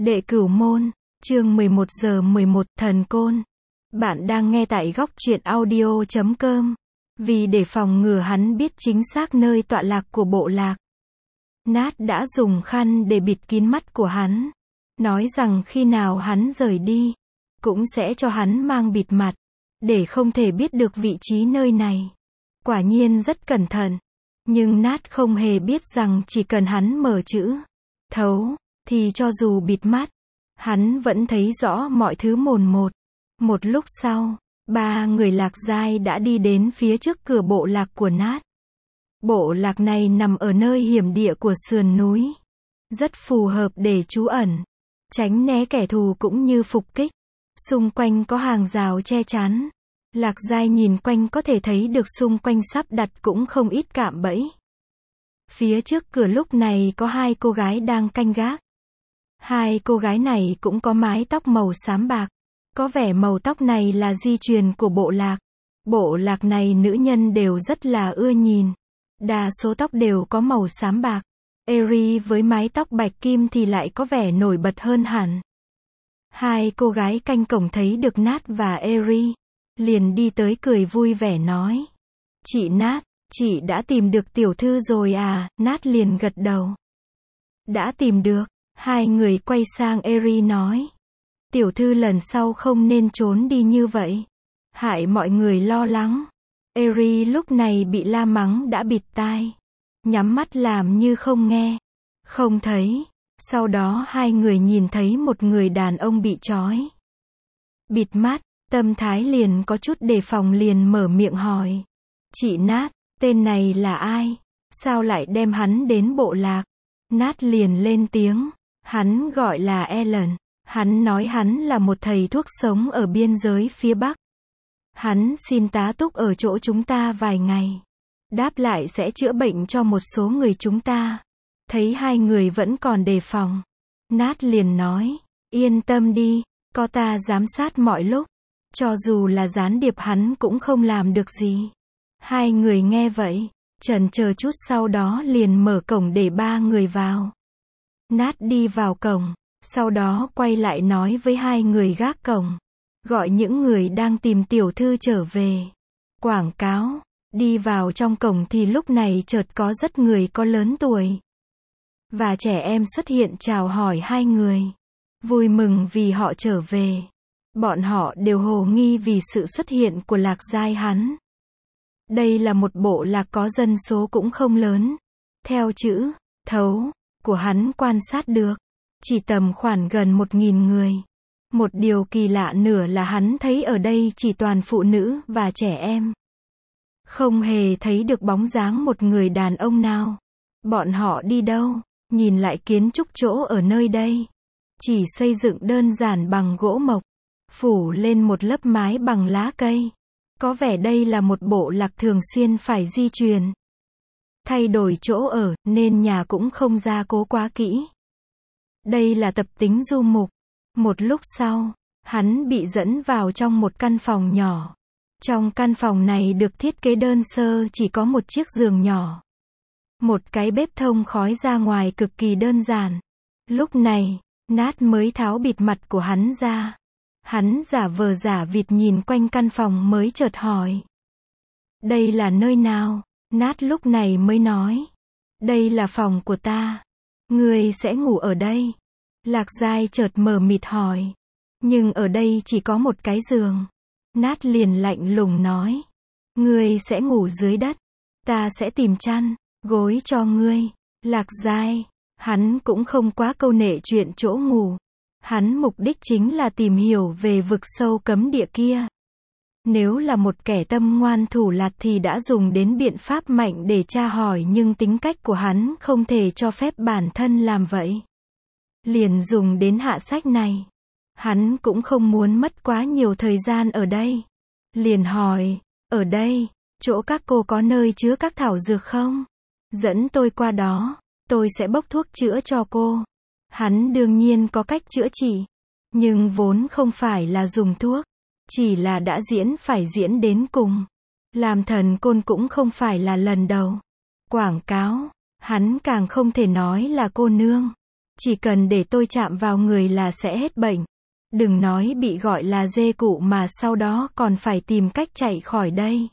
Đệ Cửu Môn, chương 11 giờ 11, Thần Côn. Bạn đang nghe tại góc truyện audio.com. Vì để phòng ngừa hắn biết chính xác nơi tọa lạc của bộ lạc, Nát đã dùng khăn để bịt kín mắt của hắn. Nói rằng khi nào hắn rời đi, cũng sẽ cho hắn mang bịt mặt, để không thể biết được vị trí nơi này. Quả nhiên rất cẩn thận. Nhưng Nát không hề biết rằng chỉ cần hắn mở chữ thấu, thì cho dù bịt mắt, hắn vẫn thấy rõ mọi thứ mồn một. Một lúc sau, ba người Lạc Giai đã đi đến phía trước cửa bộ lạc của Nát. Bộ lạc này nằm ở nơi hiểm địa của sườn núi, rất phù hợp để trú ẩn, tránh né kẻ thù cũng như phục kích. Xung quanh có hàng rào che chắn. Lạc Giai nhìn quanh có thể thấy được xung quanh sắp đặt cũng không ít cạm bẫy. Phía trước cửa lúc này có hai cô gái đang canh gác. Hai cô gái này cũng có mái tóc màu xám bạc. Có vẻ màu tóc này là di truyền của bộ lạc. Bộ lạc này nữ nhân đều rất là ưa nhìn. Đa số tóc đều có màu xám bạc. Eri với mái tóc bạch kim thì lại có vẻ nổi bật hơn hẳn. Hai cô gái canh cổng thấy được Nát và Eri, liền đi tới cười vui vẻ nói: "Chị Nát, chị đã tìm được tiểu thư rồi à?" Nát liền gật đầu. "Đã tìm được." Hai người quay sang Eri nói: "Tiểu thư lần sau không nên trốn đi như vậy, hại mọi người lo lắng." Eri lúc này bị la mắng đã bịt tai, nhắm mắt làm như không nghe, không thấy. Sau đó hai người nhìn thấy một người đàn ông bị trói, bịt mắt, tâm thái liền có chút đề phòng, liền mở miệng hỏi: "Chị Nát, tên này là ai? Sao lại đem hắn đến bộ lạc?" Nát liền lên tiếng: "Hắn gọi là Ellen. Hắn nói hắn là một thầy thuốc sống ở biên giới phía Bắc. Hắn xin tá túc ở chỗ chúng ta vài ngày. Đáp lại sẽ chữa bệnh cho một số người chúng ta." Thấy hai người vẫn còn đề phòng, Nát liền nói: "Yên tâm đi, có ta giám sát mọi lúc. Cho dù là gián điệp hắn cũng không làm được gì." Hai người nghe vậy, chần chờ chút sau đó liền mở cổng để ba người vào. Nát đi vào cổng, sau đó quay lại nói với hai người gác cổng: "Gọi những người đang tìm tiểu thư trở về. Quảng cáo." Đi vào trong cổng thì lúc này chợt có rất người có lớn tuổi và trẻ em xuất hiện chào hỏi hai người, vui mừng vì họ trở về. Bọn họ đều hồ nghi vì sự xuất hiện của Lạc Giai hắn. Đây là một bộ lạc có dân số cũng không lớn. Theo chữ thấu của hắn quan sát được, chỉ tầm khoảng gần 1.000 người. Một điều kỳ lạ nữa là hắn thấy ở đây chỉ toàn phụ nữ và trẻ em. Không hề thấy được bóng dáng một người đàn ông nào. Bọn họ đi đâu? Nhìn lại kiến trúc chỗ ở nơi đây, chỉ xây dựng đơn giản bằng gỗ mộc, phủ lên một lớp mái bằng lá cây. Có vẻ đây là một bộ lạc thường xuyên phải di chuyển, thay đổi chỗ ở, nên nhà cũng không gia cố quá kỹ. Đây là tập tính du mục. Một lúc sau, hắn bị dẫn vào trong một căn phòng nhỏ. Trong căn phòng này được thiết kế đơn sơ, chỉ có một chiếc giường nhỏ, một cái bếp thông khói ra ngoài cực kỳ đơn giản. Lúc này, Nát mới tháo bịt mặt của hắn ra. Hắn giả vờ giả vịt nhìn quanh căn phòng mới chợt hỏi: "Đây là nơi nào?" Nát lúc này mới nói: "Đây là phòng của ta. Ngươi sẽ ngủ ở đây." Lạc Giai chợt mờ mịt hỏi: "Nhưng ở đây chỉ có một cái giường." Nát liền lạnh lùng nói: "Ngươi sẽ ngủ dưới đất. Ta sẽ tìm chăn, gối cho ngươi." Lạc Giai, hắn cũng không quá câu nệ chuyện chỗ ngủ. Hắn mục đích chính là tìm hiểu về vực sâu cấm địa kia. Nếu là một kẻ tâm ngoan thủ lạt thì đã dùng đến biện pháp mạnh để tra hỏi, nhưng tính cách của hắn không thể cho phép bản thân làm vậy. Liền dùng đến hạ sách này. Hắn cũng không muốn mất quá nhiều thời gian ở đây. Liền hỏi: "Ở đây, chỗ các cô có nơi chứa các thảo dược không? Dẫn tôi qua đó, tôi sẽ bốc thuốc chữa cho cô." Hắn đương nhiên có cách chữa trị, nhưng vốn không phải là dùng thuốc, chỉ là đã phải diễn đến cùng. Làm thần côn cũng không phải là lần đầu. Quảng cáo, hắn càng không thể nói là cô nương. Chỉ cần để tôi chạm vào người là sẽ hết bệnh. Đừng nói bị gọi là dê cụ mà sau đó còn phải tìm cách chạy khỏi đây.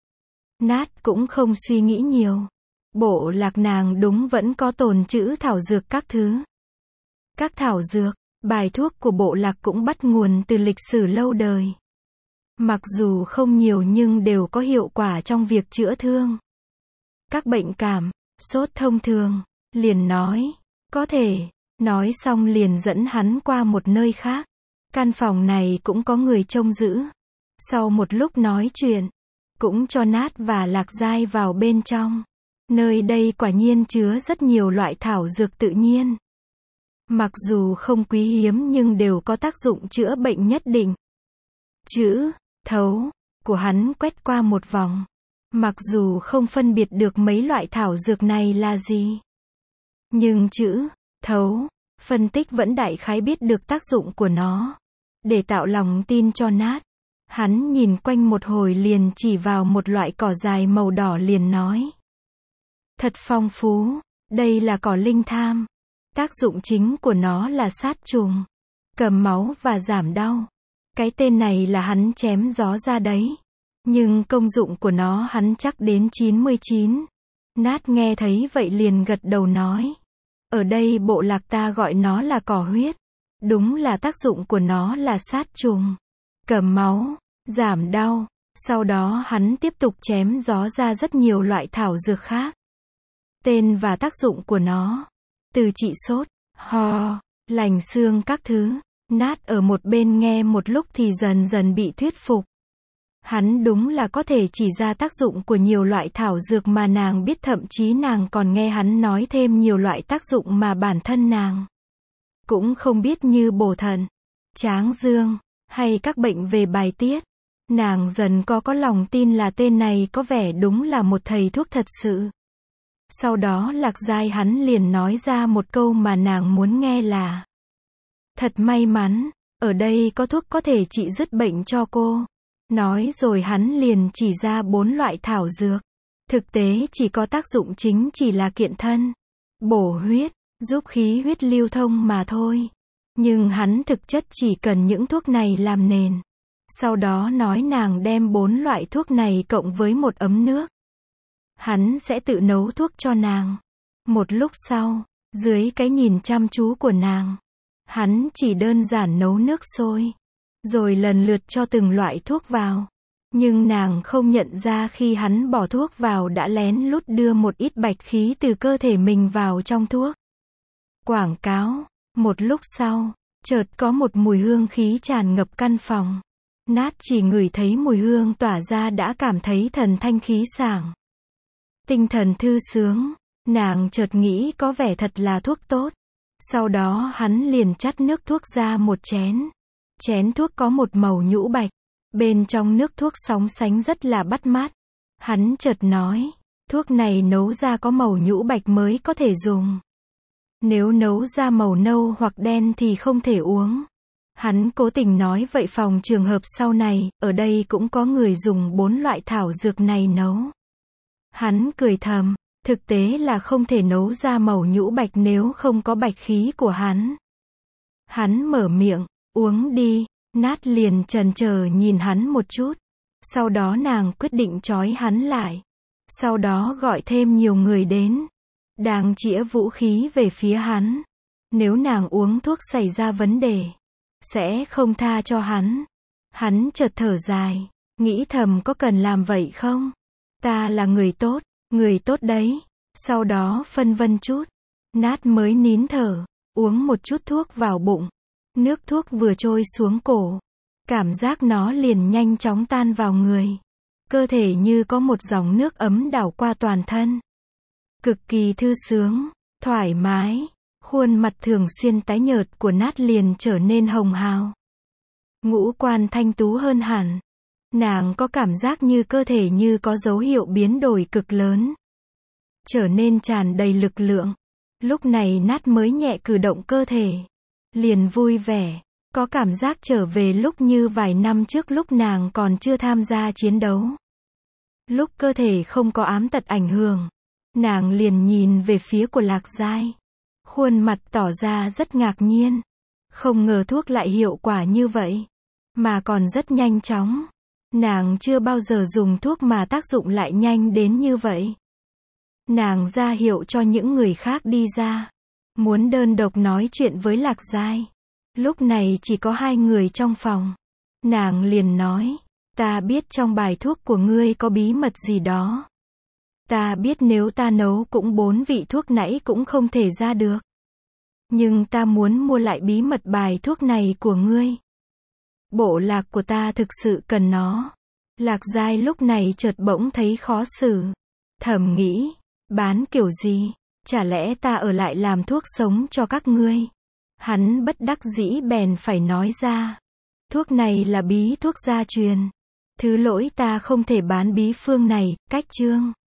Nát cũng không suy nghĩ nhiều. Bộ lạc nàng đúng vẫn có tồn trữ thảo dược các thứ. Các thảo dược, bài thuốc của bộ lạc cũng bắt nguồn từ lịch sử lâu đời. Mặc dù không nhiều nhưng đều có hiệu quả trong việc chữa thương. Các bệnh cảm, sốt thông thường, liền nói, có thể, nói xong liền dẫn hắn qua một nơi khác. Căn phòng này cũng có người trông giữ. Sau một lúc nói chuyện, cũng cho Nát và Lạc Giai vào bên trong. Nơi đây quả nhiên chứa rất nhiều loại thảo dược tự nhiên. Mặc dù không quý hiếm nhưng đều có tác dụng chữa bệnh nhất định. Chữ thấu của hắn quét qua một vòng. Mặc dù không phân biệt được mấy loại thảo dược này là gì. Nhưng chữ thấu, phân tích vẫn đại khái biết được tác dụng của nó. Để tạo lòng tin cho Nát, hắn nhìn quanh một hồi liền chỉ vào một loại cỏ dài màu đỏ liền nói. Thật phong phú, đây là cỏ linh tham. Tác dụng chính của nó là sát trùng, cầm máu và giảm đau. Cái tên này là hắn chém gió ra đấy. Nhưng công dụng của nó hắn chắc đến 99. Nát nghe thấy vậy liền gật đầu nói. Ở đây bộ lạc ta gọi nó là cỏ huyết. Đúng là tác dụng của nó là sát trùng, cầm máu, giảm đau. Sau đó hắn tiếp tục chém gió ra rất nhiều loại thảo dược khác. Tên và tác dụng của nó. Từ trị sốt, ho, lành xương các thứ. Nát ở một bên nghe một lúc thì dần dần bị thuyết phục. Hắn đúng là có thể chỉ ra tác dụng của nhiều loại thảo dược mà nàng biết, thậm chí nàng còn nghe hắn nói thêm nhiều loại tác dụng mà bản thân nàng cũng không biết, như bổ thận, tráng dương, hay các bệnh về bài tiết. Nàng dần có lòng tin là tên này có vẻ đúng là một thầy thuốc thật sự. Sau đó Lạc Giai hắn liền nói ra một câu mà nàng muốn nghe là: thật may mắn, ở đây có thuốc có thể trị dứt bệnh cho cô. Nói rồi hắn liền chỉ ra 4 loại thảo dược. Thực tế chỉ có tác dụng chính chỉ là kiện thân, bổ huyết, giúp khí huyết lưu thông mà thôi. Nhưng hắn thực chất chỉ cần những thuốc này làm nền. Sau đó nói nàng đem 4 loại thuốc này cộng với một ấm nước. Hắn sẽ tự nấu thuốc cho nàng. Một lúc sau, dưới cái nhìn chăm chú của nàng, hắn chỉ đơn giản nấu nước sôi, rồi lần lượt cho từng loại thuốc vào. Nhưng nàng không nhận ra khi hắn bỏ thuốc vào đã lén lút đưa một ít bạch khí từ cơ thể mình vào trong thuốc. Quảng cáo. Một lúc sau, chợt có một mùi hương khí tràn ngập căn phòng. Nát chỉ ngửi thấy mùi hương tỏa ra đã cảm thấy thần thanh khí sảng, tinh thần thư sướng. Nàng chợt nghĩ có vẻ thật là thuốc tốt. Sau đó hắn liền chắt nước thuốc ra một chén. Chén thuốc có một màu nhũ bạch. Bên trong nước thuốc sóng sánh rất là bắt mắt. Hắn chợt nói, thuốc này nấu ra có màu nhũ bạch mới có thể dùng. Nếu nấu ra màu nâu hoặc đen thì không thể uống. Hắn cố tình nói vậy phòng trường hợp sau này, ở đây cũng có người dùng 4 loại thảo dược này nấu. Hắn cười thầm, thực tế là không thể nấu ra màu nhũ bạch nếu không có bạch khí của hắn. Hắn mở miệng, uống đi. Nát liền chần chờ nhìn hắn một chút. Sau đó nàng quyết định trói hắn lại. Sau đó gọi thêm nhiều người đến. Đang chĩa vũ khí về phía hắn. Nếu nàng uống thuốc xảy ra vấn đề, sẽ không tha cho hắn. Hắn chợt thở dài, nghĩ thầm có cần làm vậy không? Ta là người tốt đấy. Sau đó phân vân chút, Nát mới nín thở, uống một chút thuốc vào bụng. Nước thuốc vừa trôi xuống cổ, cảm giác nó liền nhanh chóng tan vào người. Cơ thể như có một dòng nước ấm đảo qua toàn thân. Cực kỳ thư sướng, thoải mái. Khuôn mặt thường xuyên tái nhợt của Nát liền trở nên hồng hào. Ngũ quan thanh tú hơn hẳn. Nàng có cảm giác như cơ thể như có dấu hiệu biến đổi cực lớn. Trở nên tràn đầy lực lượng. Lúc này Nát mới nhẹ cử động cơ thể. Liền vui vẻ. Có cảm giác trở về lúc như vài năm trước lúc nàng còn chưa tham gia chiến đấu. Lúc cơ thể không có ám tật ảnh hưởng. Nàng liền nhìn về phía của Lạc Giai. Khuôn mặt tỏ ra rất ngạc nhiên. Không ngờ thuốc lại hiệu quả như vậy. Mà còn rất nhanh chóng. Nàng chưa bao giờ dùng thuốc mà tác dụng lại nhanh đến như vậy. Nàng ra hiệu cho những người khác đi ra. Muốn đơn độc nói chuyện với Lạc Giai. Lúc này chỉ có 2 người trong phòng. Nàng liền nói, ta biết trong bài thuốc của ngươi có bí mật gì đó. Ta biết nếu ta nấu cũng 4 vị thuốc nãy cũng không thể ra được. Nhưng ta muốn mua lại bí mật bài thuốc này của ngươi. Bộ lạc của ta thực sự cần nó. Lạc Giai lúc này chợt bỗng thấy khó xử. Thầm nghĩ, bán kiểu gì? Chả lẽ ta ở lại làm thuốc sống cho các ngươi? Hắn bất đắc dĩ bèn phải nói ra. Thuốc này là bí thuốc gia truyền. Thứ lỗi ta không thể bán bí phương này, cách chương.